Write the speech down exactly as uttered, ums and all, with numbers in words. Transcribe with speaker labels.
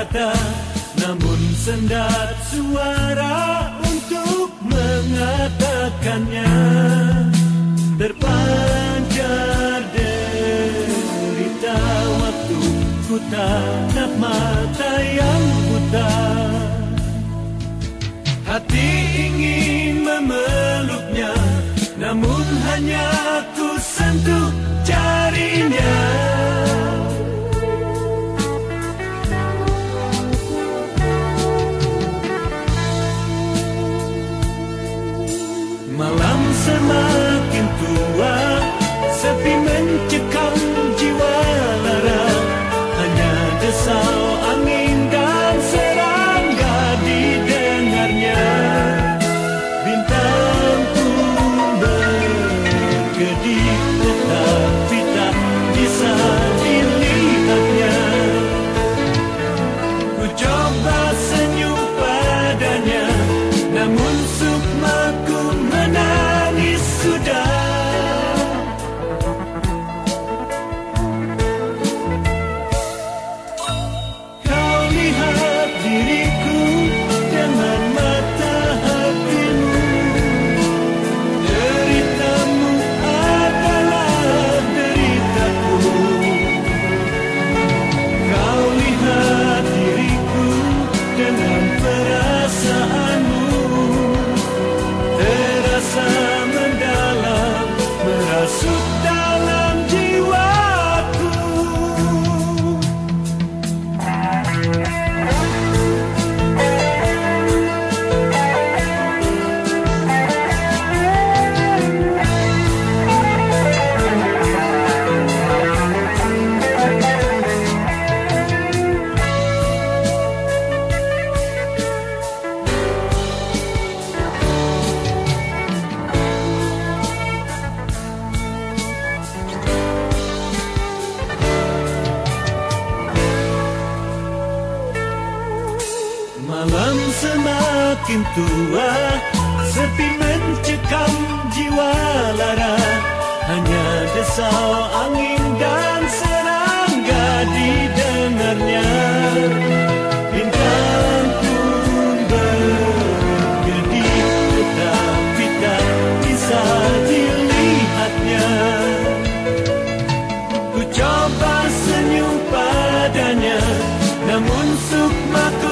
Speaker 1: kata, namun sendat suara untuk mengatakannya. Terpancar derita waktu ku tatap mata yang buta. Hati ingin memeluknya, namun hanya ku sentuh jarinya. Malam semakin tua, sepi mencekam jiwa lara. Hanya desau angin dan serangga didengarnya. Bintang pun berkedip tetapi tak bisa dilihatnya. Ku coba senyum padanya, namun sukmaku menangis sudah. Kau lihat diriku dengan mata hatimu. Deritamu adalah deritaku. Kau lihat diriku dengan perasaanmu. Terasa mendalam, merasuk dalam jiwaku. Malam semakin tua, sepi mencekam jiwa lara. Hanya desau angin dan serangga didengarnya. Bintang pun berkedip tetapi tak bisa dilihatnya. Ku coba senyum padanya, namun sukmaku